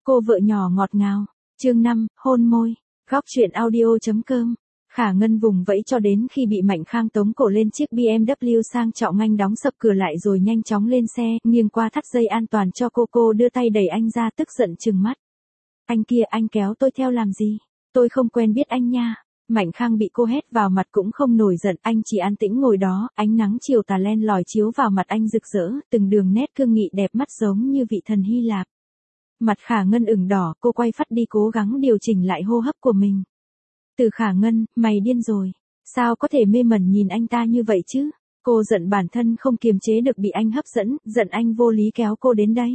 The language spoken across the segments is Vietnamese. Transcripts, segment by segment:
Cô vợ nhỏ ngọt ngào. Chương 5, hôn môi. Góc truyện audio.com. Khả Ngân vùng vẫy cho đến khi bị Mạnh Khang tống cổ lên chiếc BMW sang trọng, anh đóng sập cửa lại rồi nhanh chóng lên xe, nghiêng qua thắt dây an toàn cho cô đưa tay đẩy anh ra, tức giận trừng mắt. Anh kia, anh kéo tôi theo làm gì? Tôi không quen biết anh nha. Mạnh Khang bị cô hét vào mặt cũng không nổi giận, anh chỉ an tĩnh ngồi đó, ánh nắng chiều tà len lỏi chiếu vào mặt anh rực rỡ, từng đường nét cương nghị đẹp mắt giống như vị thần Hy Lạp. Mặt Khả Ngân ửng đỏ, cô quay phắt đi cố gắng điều chỉnh lại hô hấp của mình. Từ Khả Ngân, mày điên rồi. Sao có thể mê mẩn nhìn anh ta như vậy chứ? Cô giận bản thân không kiềm chế được bị anh hấp dẫn, giận anh vô lý kéo cô đến đây.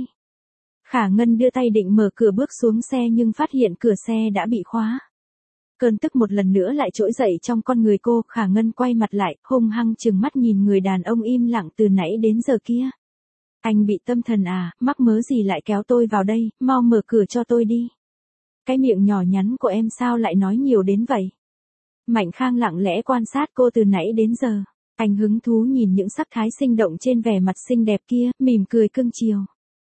Khả Ngân đưa tay định mở cửa bước xuống xe nhưng phát hiện cửa xe đã bị khóa. Cơn tức một lần nữa lại trỗi dậy trong con người cô, Khả Ngân quay mặt lại, hung hăng trừng mắt nhìn người đàn ông im lặng từ nãy đến giờ kia. Anh bị tâm thần à, mắc mớ gì lại kéo tôi vào đây, mau mở cửa cho tôi đi. Cái miệng nhỏ nhắn của em sao lại nói nhiều đến vậy? Mạnh Khang lặng lẽ quan sát cô từ nãy đến giờ. Anh hứng thú nhìn những sắc thái sinh động trên vẻ mặt xinh đẹp kia, mỉm cười cưng chiều.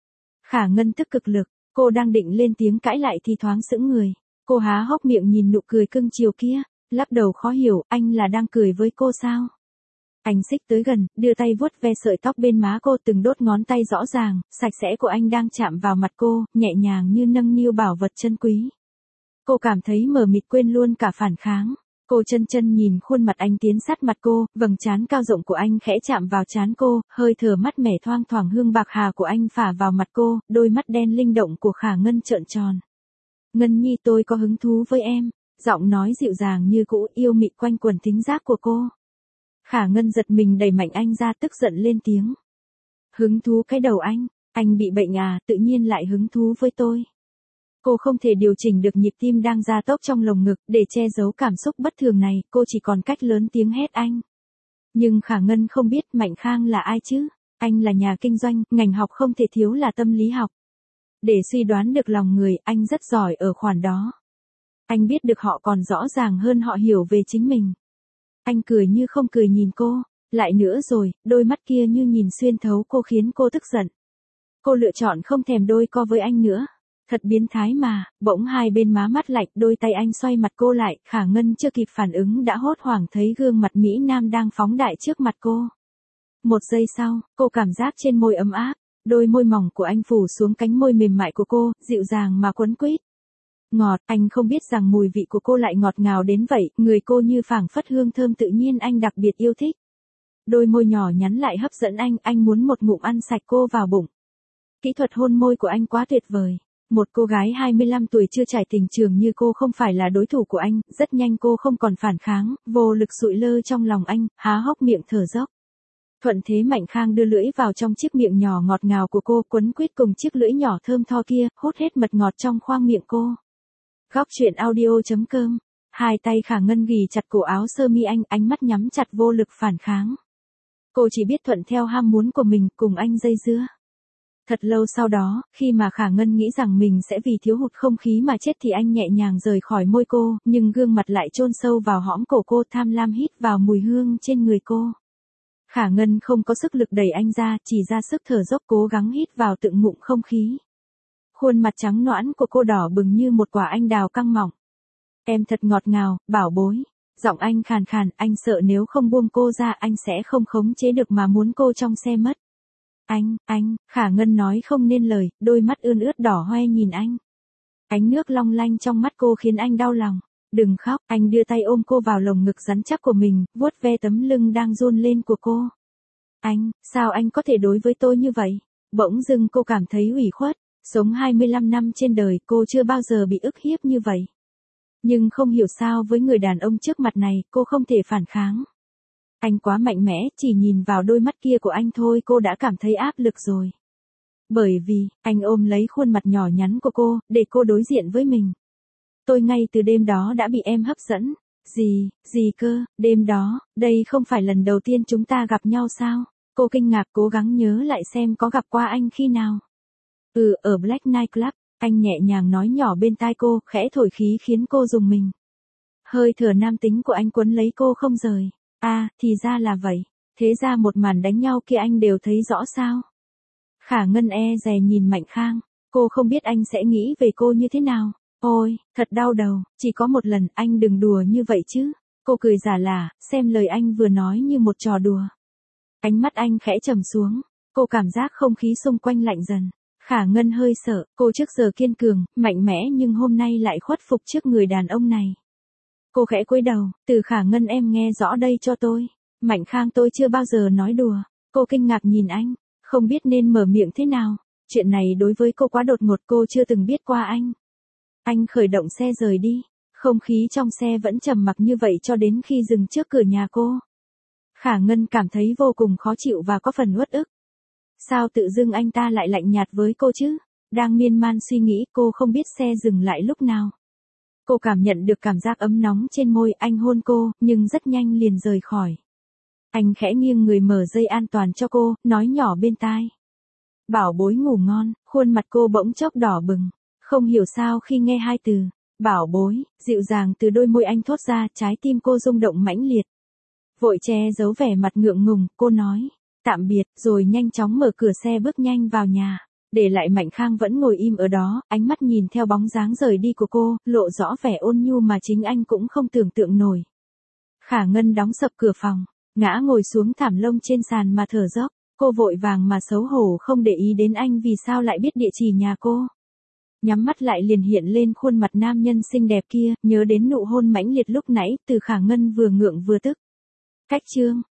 Khả Ngân tức cực lực, cô đang định lên tiếng cãi lại thì thoáng sững người. Cô há hốc miệng nhìn nụ cười cưng chiều kia, lắc đầu khó hiểu, anh là đang cười với cô sao? Anh xích tới gần, đưa tay vuốt ve sợi tóc bên má cô, từng đốt ngón tay rõ ràng, sạch sẽ của anh đang chạm vào mặt cô, nhẹ nhàng như nâng niu bảo vật chân quý. Cô cảm thấy mờ mịt quên luôn cả phản kháng. Cô chân nhìn khuôn mặt anh tiến sát mặt cô, vầng trán cao rộng của anh khẽ chạm vào trán cô, hơi thở mát mẻ thoang thoảng hương bạc hà của anh phả vào mặt cô, đôi mắt đen linh động của Khả Ngân trợn tròn. Ngân Nhi, tôi có hứng thú với em. Giọng nói dịu dàng như cũ, yêu mị quanh quẩn thính giác của cô. Khả Ngân giật mình đẩy mạnh anh ra, tức giận lên tiếng. Hứng thú cái đầu anh bị bệnh à, tự nhiên lại hứng thú với tôi. Cô không thể điều chỉnh được nhịp tim đang gia tốc trong lồng ngực, để che giấu cảm xúc bất thường này, cô chỉ còn cách lớn tiếng hét anh. Nhưng Khả Ngân không biết Mạnh Khang là ai chứ, anh là nhà kinh doanh, ngành học không thể thiếu là tâm lý học. Để suy đoán được lòng người, anh rất giỏi ở khoản đó. Anh biết được họ còn rõ ràng hơn họ hiểu về chính mình. Anh cười như không cười nhìn cô, lại nữa rồi, đôi mắt kia như nhìn xuyên thấu cô khiến cô tức giận. Cô lựa chọn không thèm đôi co với anh nữa. Thật biến thái mà, bỗng hai bên má mắt lạnh, đôi tay anh xoay mặt cô lại, Khả Ngân chưa kịp phản ứng đã hốt hoảng thấy gương mặt Mỹ Nam đang phóng đại trước mặt cô. Một giây sau, cô cảm giác trên môi ấm áp, đôi môi mỏng của anh phủ xuống cánh môi mềm mại của cô, dịu dàng mà quấn quýt. Ngọt, anh không biết rằng mùi vị của cô lại ngọt ngào đến vậy, người cô như phảng phất hương thơm tự nhiên anh đặc biệt yêu thích. Đôi môi nhỏ nhắn lại hấp dẫn anh muốn một ngụm ăn sạch cô vào bụng. Kỹ thuật hôn môi của anh quá tuyệt vời. Một cô gái 25 tuổi chưa trải tình trường như cô không phải là đối thủ của anh, rất nhanh cô không còn phản kháng, vô lực sụi lơ trong lòng anh, há hốc miệng thở dốc. Thuận thế Mạnh Khang đưa lưỡi vào trong chiếc miệng nhỏ ngọt ngào của cô, quấn quýt cùng chiếc lưỡi nhỏ thơm tho kia, hút hết mật ngọt trong khoang miệng cô. Góc truyện audio.com. Hai tay Khả Ngân ghì chặt cổ áo sơ mi anh, ánh mắt nhắm chặt vô lực phản kháng. Cô chỉ biết thuận theo ham muốn của mình, cùng anh dây dưa. Thật lâu sau đó, khi mà Khả Ngân nghĩ rằng mình sẽ vì thiếu hụt không khí mà chết thì anh nhẹ nhàng rời khỏi môi cô, nhưng gương mặt lại chôn sâu vào hõm cổ cô, tham lam hít vào mùi hương trên người cô. Khả Ngân không có sức lực đẩy anh ra, chỉ ra sức thở dốc cố gắng hít vào từng ngụm không khí. Khuôn mặt trắng nõn của cô đỏ bừng như một quả anh đào căng mọng. Em thật ngọt ngào, bảo bối. Giọng anh khàn khàn, anh sợ nếu không buông cô ra anh sẽ không khống chế được mà muốn cô trong xe mất. Anh, Khả Ngân nói không nên lời, đôi mắt ươn ướt đỏ hoe nhìn anh. Ánh nước long lanh trong mắt cô khiến anh đau lòng. Đừng khóc, anh đưa tay ôm cô vào lồng ngực rắn chắc của mình, vuốt ve tấm lưng đang run lên của cô. Sao anh có thể đối với tôi như vậy? Bỗng dưng cô cảm thấy ủy khuất, sống 25 năm trên đời cô chưa bao giờ bị ức hiếp như vậy. Nhưng không hiểu sao với người đàn ông trước mặt này, cô không thể phản kháng. Anh quá mạnh mẽ, chỉ nhìn vào đôi mắt kia của anh thôi cô đã cảm thấy áp lực rồi. Bởi vì, anh ôm lấy khuôn mặt nhỏ nhắn của cô, để cô đối diện với mình. Tôi ngay từ đêm đó đã bị em hấp dẫn. Gì cơ, đêm đó, đây không phải lần đầu tiên chúng ta gặp nhau sao? Cô kinh ngạc cố gắng nhớ lại xem có gặp qua anh khi nào. Ở Black Night Club, anh nhẹ nhàng nói nhỏ bên tai cô, khẽ thổi khí khiến cô rùng mình. Hơi thở nam tính của anh quấn lấy cô không rời. Thì ra là vậy. Thế ra một màn đánh nhau kia anh đều thấy rõ sao? Khả Ngân e dè nhìn Mạnh Khang. Cô không biết anh sẽ nghĩ về cô như thế nào. Ôi, thật đau đầu, chỉ có một lần, anh đừng đùa như vậy chứ. Cô cười giả lả, xem lời anh vừa nói như một trò đùa. Ánh mắt anh khẽ trầm xuống, cô cảm giác không khí xung quanh lạnh dần. Khả Ngân hơi sợ, cô trước giờ kiên cường, mạnh mẽ nhưng hôm nay lại khuất phục trước người đàn ông này. Cô khẽ cúi đầu, từ Khả Ngân em nghe rõ đây cho tôi. Mạnh Khang tôi chưa bao giờ nói đùa. Cô kinh ngạc nhìn anh, không biết nên mở miệng thế nào. Chuyện này đối với cô quá đột ngột, cô chưa từng biết qua anh. Anh khởi động xe rời đi, không khí trong xe vẫn trầm mặc như vậy cho đến khi dừng trước cửa nhà cô. Khả Ngân cảm thấy vô cùng khó chịu và có phần uất ức. Sao tự dưng anh ta lại lạnh nhạt với cô chứ? Đang miên man suy nghĩ, cô không biết xe dừng lại lúc nào. Cô cảm nhận được cảm giác ấm nóng trên môi, anh hôn cô, nhưng rất nhanh liền rời khỏi. Anh khẽ nghiêng người mở dây an toàn cho cô, nói nhỏ bên tai. Bảo bối ngủ ngon, khuôn mặt cô bỗng chốc đỏ bừng. Không hiểu sao khi nghe hai từ, bảo bối, dịu dàng từ đôi môi anh thốt ra, trái tim cô rung động mãnh liệt. Vội che giấu vẻ mặt ngượng ngùng, cô nói, tạm biệt, rồi nhanh chóng mở cửa xe bước nhanh vào nhà. Để lại Mạnh Khang vẫn ngồi im ở đó, ánh mắt nhìn theo bóng dáng rời đi của cô, lộ rõ vẻ ôn nhu mà chính anh cũng không tưởng tượng nổi. Khả Ngân đóng sập cửa phòng, ngã ngồi xuống thảm lông trên sàn mà thở dốc. Cô vội vàng mà xấu hổ không để ý đến anh vì sao lại biết địa chỉ nhà cô. Nhắm mắt lại liền hiện lên khuôn mặt nam nhân xinh đẹp kia, nhớ đến nụ hôn mãnh liệt lúc nãy, từ Khả Ngân vừa ngượng vừa tức. Cách chương